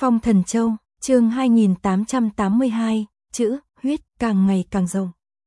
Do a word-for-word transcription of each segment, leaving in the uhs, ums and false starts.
Phong Thần Châu, chương hai nghìn tám trăm tám mươi hai, chữ, huyết, càng ngày càng rộng.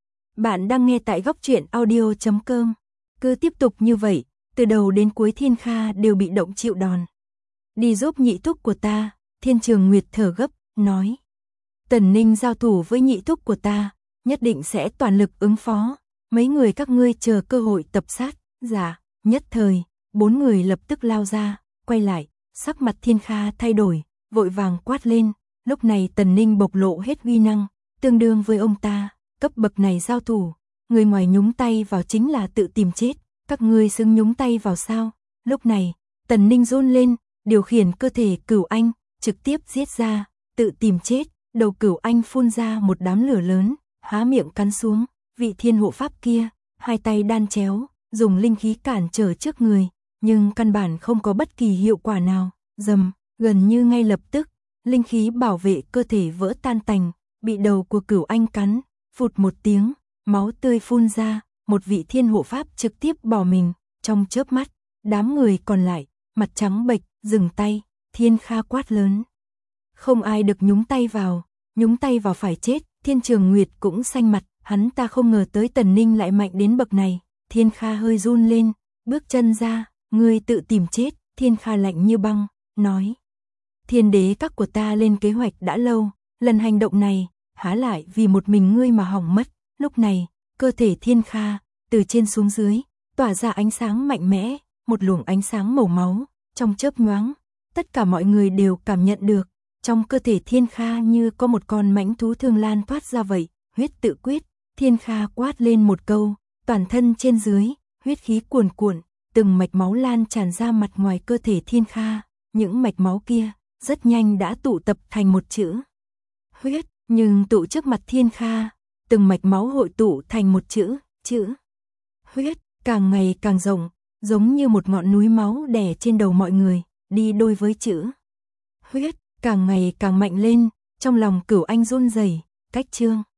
Bạn đang nghe tại góc truyện audio chấm com. Cứ tiếp tục như vậy, từ đầu đến cuối Thiên Kha đều bị động chịu đòn. Đi giúp nhị thúc của ta, Thiên Trường Nguyệt thở gấp, nói. Tần Ninh giao thủ với nhị thúc của ta, nhất định sẽ toàn lực ứng phó. Mấy người các ngươi chờ cơ hội tập sát. Dạ, nhất thời, bốn người lập tức lao ra, quay lại, sắc mặt Thiên Kha thay đổi, vội vàng quát lên. Lúc này Tần Ninh bộc lộ hết uy năng, tương đương với ông ta, cấp bậc này giao thủ, người ngoài nhúng tay vào chính là tự tìm chết, các ngươi xứng nhúng tay vào sao? Lúc này, Tần Ninh run lên, điều khiển cơ thể Cửu Anh, trực tiếp giết ra, tự tìm chết, đầu Cửu Anh phun ra một đám lửa lớn, há miệng cắn xuống, vị thiên hộ pháp kia, hai tay đan chéo, dùng linh khí cản trở trước người, nhưng căn bản không có bất kỳ hiệu quả nào, rầm, gần như ngay lập tức, linh khí bảo vệ cơ thể vỡ tan tành, bị đầu của Cửu Anh cắn, phụt một tiếng, máu tươi phun ra, một vị thiên hộ pháp trực tiếp bỏ mình, trong chớp mắt, đám người còn lại, mặt trắng bệch, dừng tay, Thiên Kha quát lớn. Không ai được nhúng tay vào, nhúng tay vào phải chết, Thiên Trường Nguyệt cũng xanh mặt, hắn ta không ngờ tới Tần Ninh lại mạnh đến bậc này, Thiên Kha hơi run lên, bước chân ra, ngươi tự tìm chết, Thiên Kha lạnh như băng, nói. Thiên đế các của ta lên kế hoạch đã lâu, lần hành động này, há lại vì một mình ngươi mà hỏng mất, lúc này, cơ thể Thiên Kha, từ trên xuống dưới, tỏa ra ánh sáng mạnh mẽ, một luồng ánh sáng màu máu, trong chớp nhoáng, tất cả mọi người đều cảm nhận được, trong cơ thể Thiên Kha như có một con mãnh thú thương lan thoát ra vậy, huyết tự quyết, Thiên Kha quát lên một câu, toàn thân trên dưới, huyết khí cuồn cuộn, từng mạch máu lan tràn ra mặt ngoài cơ thể Thiên Kha, những mạch máu kia, rất nhanh đã tụ tập thành một chữ huyết, nhưng tụ trước mặt Thiên Kha, từng mạch máu hội tụ thành một chữ, chữ huyết, càng ngày càng rộng, giống như một ngọn núi máu đè trên đầu mọi người, đi đôi với chữ huyết, càng ngày càng mạnh lên, trong lòng Cửu Anh run rẩy, cách chương